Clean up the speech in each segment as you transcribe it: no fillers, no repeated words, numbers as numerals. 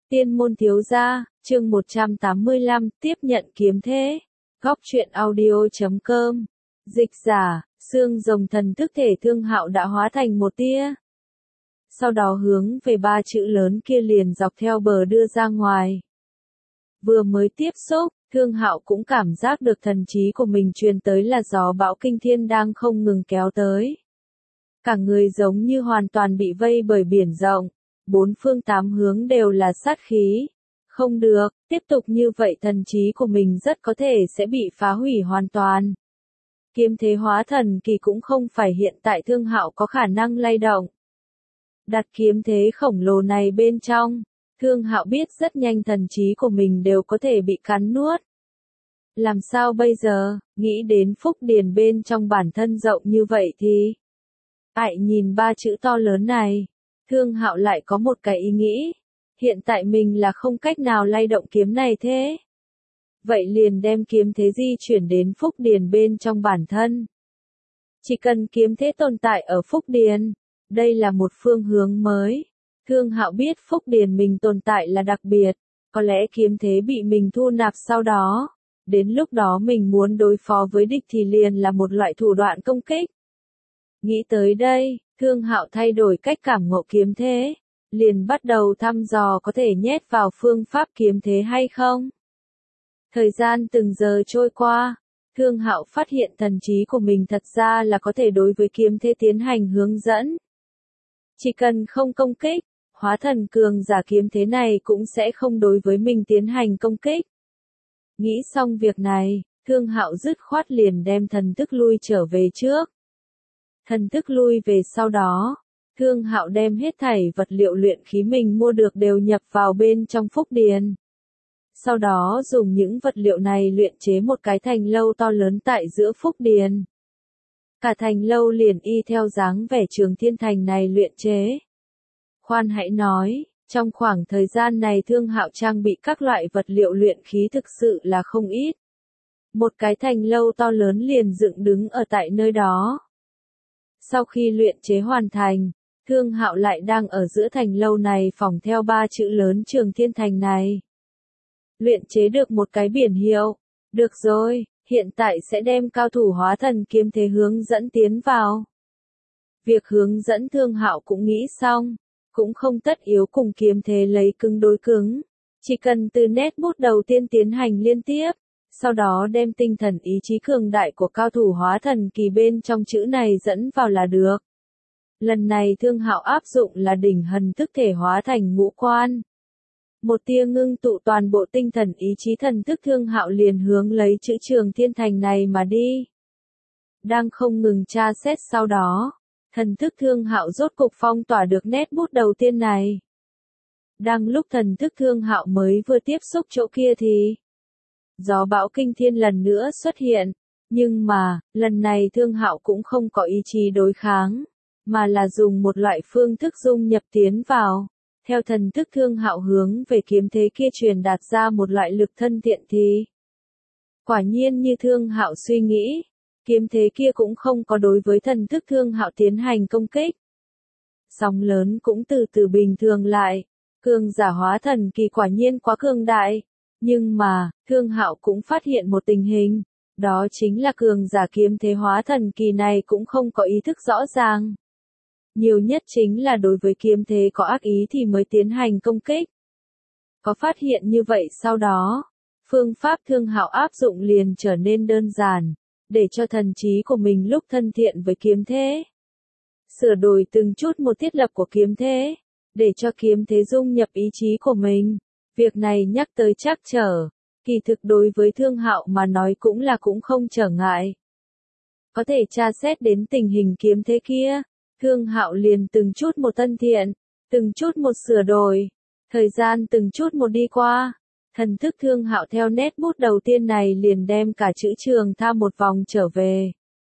Tiên môn thiếu gia, chương 185, tiếp nhận kiếm thế. Góc truyện audio.com. Dịch giả, xương rồng thần thức thể Thương Hạo đã hóa thành một tia. Sau đó hướng về ba chữ lớn kia liền dọc theo bờ đưa ra ngoài. Vừa mới tiếp xúc, Thương Hạo cũng cảm giác được thần trí của mình truyền tới là gió bão kinh thiên đang không ngừng kéo tới. Cả người giống như hoàn toàn bị vây bởi biển rộng. Bốn phương tám hướng đều là sát khí. Không được, tiếp tục như vậy thần trí của mình rất có thể sẽ bị phá hủy hoàn toàn. Kiếm thế hóa thần kỳ cũng không phải hiện tại Thương Hạo có khả năng lay động. Đặt kiếm thế khổng lồ này bên trong, Thương Hạo biết rất nhanh thần trí của mình đều có thể bị cắn nuốt. Làm sao bây giờ, nghĩ đến phúc điền bên trong bản thân rộng như vậy thì... Ại nhìn ba chữ to lớn này. Thương Hạo lại có một cái ý nghĩ, hiện tại mình là không cách nào lay động kiếm này thế. Vậy liền đem kiếm thế di chuyển đến phúc điền bên trong bản thân. Chỉ cần kiếm thế tồn tại ở phúc điền, đây là một phương hướng mới. Thương Hạo biết phúc điền mình tồn tại là đặc biệt, có lẽ kiếm thế bị mình thu nạp sau đó. Đến lúc đó mình muốn đối phó với địch thì liền là một loại thủ đoạn công kích. Nghĩ tới đây, Thương Hạo thay đổi cách cảm ngộ kiếm thế, liền bắt đầu thăm dò có thể nhét vào phương pháp kiếm thế hay không. Thời gian từng giờ trôi qua, Thương Hạo phát hiện thần trí của mình thật ra là có thể đối với kiếm thế tiến hành hướng dẫn. Chỉ cần không công kích, hóa thần cường giả kiếm thế này cũng sẽ không đối với mình tiến hành công kích. Nghĩ xong việc này, Thương Hạo dứt khoát liền đem thần thức lui trở về trước. Thần thức lui về sau đó, Thương Hạo đem hết thảy vật liệu luyện khí mình mua được đều nhập vào bên trong phúc điền. Sau đó dùng những vật liệu này luyện chế một cái thành lâu to lớn tại giữa phúc điền. Cả thành lâu liền y theo dáng vẻ Trường Thiên Thành này luyện chế. Khoan hãy nói, trong khoảng thời gian này Thương Hạo trang bị các loại vật liệu luyện khí thực sự là không ít. Một cái thành lâu to lớn liền dựng đứng ở tại nơi đó. Sau khi luyện chế hoàn thành, Thương Hạo lại đang ở giữa thành lâu này phỏng theo ba chữ lớn Trường Thiên Thành này. Luyện chế được một cái biển hiệu. Được rồi, hiện tại sẽ đem cao thủ hóa thần kiếm thế hướng dẫn tiến vào. Việc hướng dẫn Thương Hạo cũng nghĩ xong, cũng không tất yếu cùng kiếm thế lấy cứng đối cứng. Chỉ cần từ nét bút đầu tiên tiến hành liên tiếp. Sau đó đem tinh thần ý chí cường đại của cao thủ hóa thần kỳ bên trong chữ này dẫn vào là được. Lần này Thương Hạo áp dụng là đỉnh hần thức thể hóa thành ngũ quan. Một tia ngưng tụ toàn bộ tinh thần ý chí thần thức Thương Hạo liền hướng lấy chữ Trường Thiên Thành này mà đi. Đang không ngừng tra xét sau đó, thần thức Thương Hạo rốt cục phong tỏa được nét bút đầu tiên này. Đang lúc thần thức Thương Hạo mới vừa tiếp xúc chỗ kia thì gió bão kinh thiên lần nữa xuất hiện, nhưng mà, lần này Thương Hạo cũng không có ý chí đối kháng, mà là dùng một loại phương thức dung nhập tiến vào. Theo thần thức Thương Hạo hướng về kiếm thế kia truyền đạt ra một loại lực thân thiện thì. Quả nhiên như Thương Hạo suy nghĩ, kiếm thế kia cũng không có đối với thần thức Thương Hạo tiến hành công kích. Sóng lớn cũng từ từ bình thường lại, cường giả hóa thần kỳ quả nhiên quá cường đại. Nhưng mà, Thương Hạo cũng phát hiện một tình hình, đó chính là cường giả kiếm thế hóa thần kỳ này cũng không có ý thức rõ ràng. Nhiều nhất chính là đối với kiếm thế có ác ý thì mới tiến hành công kích. Có phát hiện như vậy sau đó, phương pháp Thương Hạo áp dụng liền trở nên đơn giản, để cho thần trí của mình lúc thân thiện với kiếm thế. Sửa đổi từng chút một thiết lập của kiếm thế, để cho kiếm thế dung nhập ý chí của mình. Việc này nhắc tới trắc trở, kỳ thực đối với Thương Hạo mà nói cũng không trở ngại. Có thể tra xét đến tình hình kiếm thế kia, Thương Hạo liền từng chút một thân thiện, từng chút một sửa đổi, thời gian từng chút một đi qua, thần thức Thương Hạo theo nét bút đầu tiên này liền đem cả chữ Trường Tham một vòng trở về.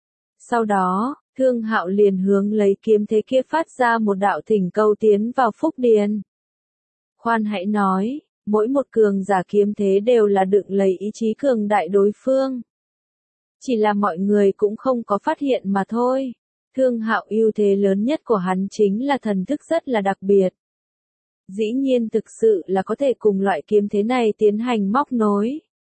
Sau đó, Thương Hạo liền hướng lấy kiếm thế kia phát ra một đạo thỉnh cầu tiến vào phúc điền. Khoan hãy nói, mỗi một cường giả kiếm thế đều là đựng lấy ý chí cường đại đối phương. Chỉ là mọi người cũng không có phát hiện mà thôi. Thương Hạo ưu thế lớn nhất của hắn chính là thần thức rất là đặc biệt. dĩ nhiên thực sự là có thể cùng loại kiếm thế này tiến hành móc nối.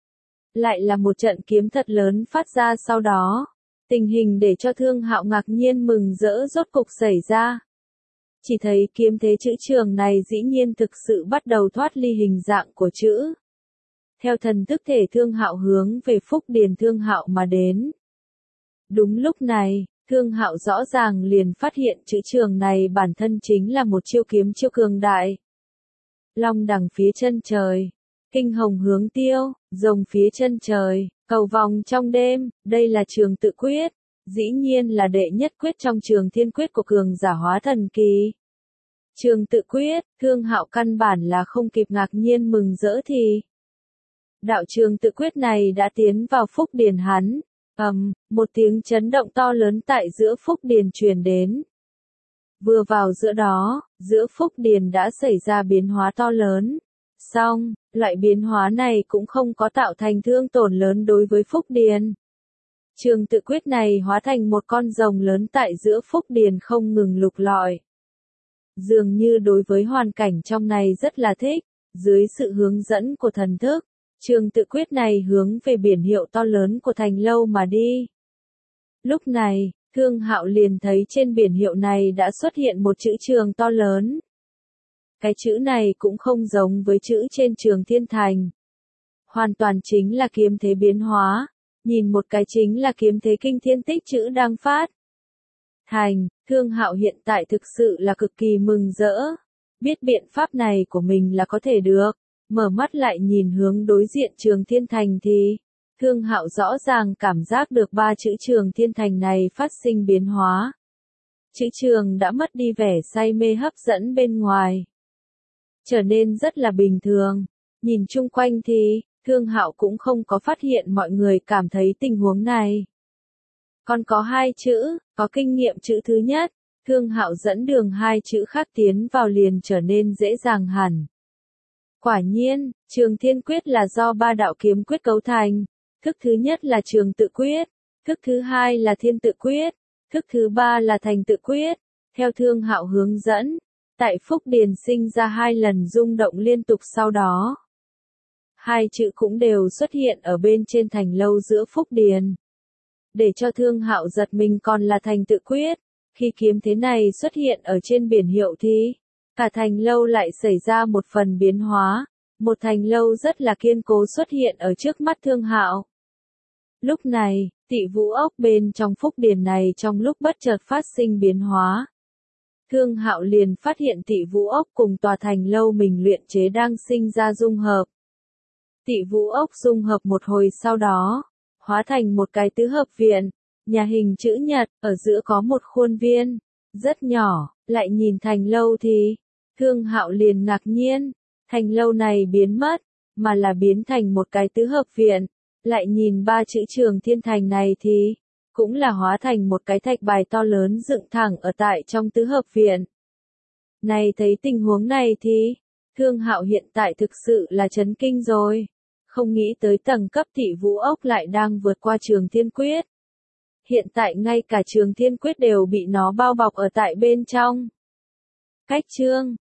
Lại là một trận kiếm thật lớn phát ra sau đó. Tình hình để cho Thương Hạo ngạc nhiên mừng rỡ rốt cục xảy ra. Chỉ thấy kiếm thế chữ trường này dĩ nhiên thực sự bắt đầu thoát ly hình dạng của chữ. Theo thần thức thể Thương Hạo hướng về Phúc Điền Thương Hạo mà đến. Đúng lúc này, Thương Hạo rõ ràng liền phát hiện chữ trường này bản thân chính là một chiêu kiếm chiêu cường đại. Long đằng phía chân trời, kinh hồng hướng tiêu, rồng phía chân trời, cầu vòng trong đêm, đây là trường tự quyết, dĩ nhiên là đệ nhất quyết trong trường thiên quyết của cường giả hóa thần kỳ. Trường tự quyết, Thương Hạo căn bản là không kịp ngạc nhiên mừng rỡ thì. Đạo trường tự quyết này đã tiến vào Phúc Điền hắn. Một tiếng chấn động to lớn tại giữa Phúc Điền truyền đến. Vừa vào giữa đó, giữa Phúc Điền đã xảy ra biến hóa to lớn. Song, loại biến hóa này cũng không có tạo thành thương tổn lớn đối với Phúc Điền. Trường tự quyết này hóa thành một con rồng lớn tại giữa Phúc Điền không ngừng lục lọi. Dường như đối với hoàn cảnh trong này rất là thích, dưới sự hướng dẫn của thần thức. Trường tự quyết này hướng về biển hiệu to lớn của thành lâu mà đi. Lúc này, Thương Hạo liền thấy trên biển hiệu này đã xuất hiện một chữ trường to lớn. Cái chữ này cũng không giống với chữ trên trường thiên thành. Hoàn toàn chính là kiếm thế biến hóa. Nhìn một cái chính là kiếm thế kinh thiên tích chữ đang phát. Thành, Thương Hạo hiện tại thực sự là cực kỳ mừng rỡ. Biết biện pháp này của mình là có thể được. Mở mắt lại nhìn hướng đối diện trường thiên thành thì, Thương Hạo rõ ràng cảm giác được ba chữ trường thiên thành này phát sinh biến hóa. Chữ trường đã mất đi vẻ say mê hấp dẫn bên ngoài. Trở nên rất là bình thường. Nhìn chung quanh thì, Thương Hạo cũng không có phát hiện mọi người cảm thấy tình huống này. Còn có hai chữ, có kinh nghiệm chữ thứ nhất, Thương Hạo dẫn đường hai chữ khác tiến vào liền trở nên dễ dàng hẳn. Quả nhiên, trường thiên quyết là do ba đạo kiếm quyết cấu thành. Thức thứ nhất là trường tự quyết, thức thứ hai là thiên tự quyết, thức thứ ba là thành tự quyết. Theo Thương Hạo hướng dẫn, tại Phúc Điền sinh ra hai lần rung động liên tục sau đó. Hai chữ cũng đều xuất hiện ở bên trên thành lâu giữa Phúc Điền. Để cho Thương Hạo giật mình còn là thành tự quyết, khi kiếm thế này xuất hiện ở trên biển hiệu thì, cả thành lâu lại xảy ra một phần biến hóa, một thành lâu rất là kiên cố xuất hiện ở trước mắt Thương Hạo. Lúc này, Tị Vũ ốc bên trong Phúc Điền này trong lúc bất chợt phát sinh biến hóa. Thương Hạo liền phát hiện Tị Vũ ốc cùng tòa thành lâu mình luyện chế đang sinh ra dung hợp. Tị Vũ ốc dung hợp một hồi sau đó, hóa thành một cái tứ hợp viện, nhà hình chữ nhật, ở giữa có một khuôn viên, rất nhỏ, lại nhìn thành lâu thì, Thương Hạo liền ngạc nhiên, thành lâu này biến mất, mà là biến thành một cái tứ hợp viện, lại nhìn ba chữ trường thiên thành này thì, cũng là hóa thành một cái thạch bài to lớn dựng thẳng ở tại trong tứ hợp viện. Này thấy tình huống này thì, Thương Hạo hiện tại thực sự là chấn kinh rồi. Không nghĩ tới tầng cấp Tị Vũ ốc lại đang vượt qua trường thiên quyết. Hiện tại ngay cả trường thiên quyết đều bị nó bao bọc ở tại bên trong. Cách chương